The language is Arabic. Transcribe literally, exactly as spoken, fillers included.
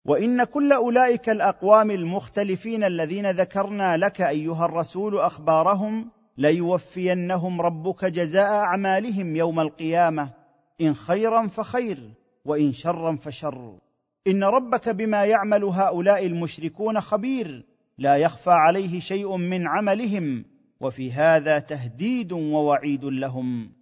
وان كل اولئك الاقوام المختلفين الذين ذكرنا لك ايها الرسول اخبارهم ليوفينهم ربك جزاء اعمالهم يوم القيامه، ان خيرا فخير وان شرا فشر. ان ربك بما يعمل هؤلاء المشركون خبير، لا يخفى عليه شيء من عملهم، وفي هذا تهديد ووعيد لهم.